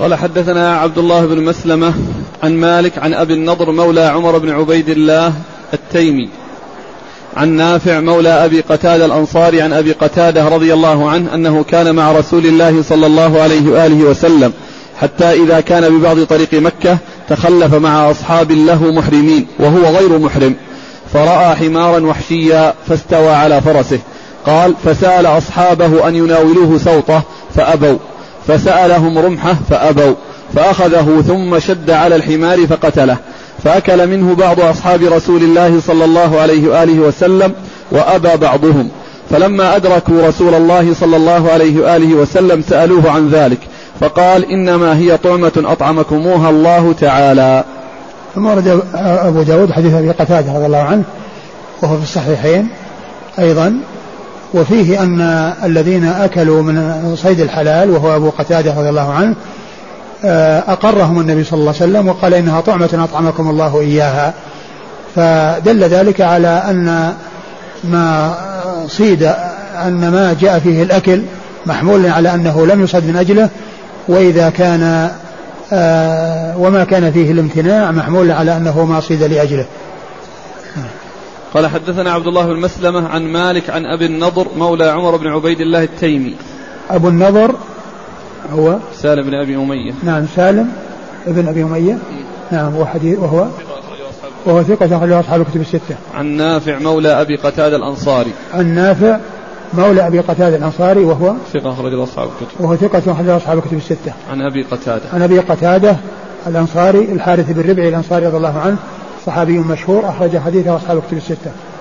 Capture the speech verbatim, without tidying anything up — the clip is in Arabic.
قال حدثنا عبد الله بن مسلمة عن مالك عن أبي النضر مولى عمر بن عبيد الله التيمي عن نافع مولى أبي قتادة الأنصاري عن أبي قتادة رضي الله عنه أنه كان مع رسول الله صلى الله عليه وآله وسلم حتى إذا كان ببعض طريق مكة تخلف مع أصحاب له محرمين وهو غير محرم، فرأى حمارا وحشيا فاستوى على فرسه. قال فسأل أصحابه أن يناولوه سوطه فأبوا، فسألهم رمحه فأبوا، فأخذه ثم شد على الحمار فقتله، فأكل منه بعض أصحاب رسول الله صلى الله عليه وآله وسلم وأبى بعضهم، فلما أدركوا رسول الله صلى الله عليه وآله وسلم سألوه عن ذلك فقال إنما هي طعمة أطعمكموها الله تعالى. ثم ورد أبو داود حديث أبي قتادة رضي الله عنه وهو في الصحيحين أيضا، وفيه أن الذين أكلوا من صيد الحلال وهو أبو قتادة رضي الله عنه أقرهم النبي صلى الله عليه وسلم وقال إنها طعمة أطعمكم الله إياها، فدل ذلك على أن ما صيد أن ما جاء فيه الأكل محمول على أنه لم يصد من أجله، وإذا كان آه وما كان فيه الامتناع محمول على أنه ما صيد لأجله. قال حدثنا عبد الله بن مسلمة عن مالك عن أبي النضر مولى عمر بن عبيد الله التيمي. أبو النضر هو سالم بن أبي أمية. نعم سالم ابن أبي أمية. نعم وحديث وهو وهو ثقة أخرجه أصحاب الكتب الستة. عن نافع مولى أبي قتادة الأنصاري. عن نافع مولى أبي قتادة الأنصاري وهو ثقة أخرجه أصحاب الكتب. وهو ثقة أخرجه أصحاب الكتب الستة. عن أبي قتادة. عن أبي قتادة الأنصاري الحارث بن ربعي الأنصاري رضي الله عنه، صحابي مشهور أخرج حديثه أصحاب الكتب الستة.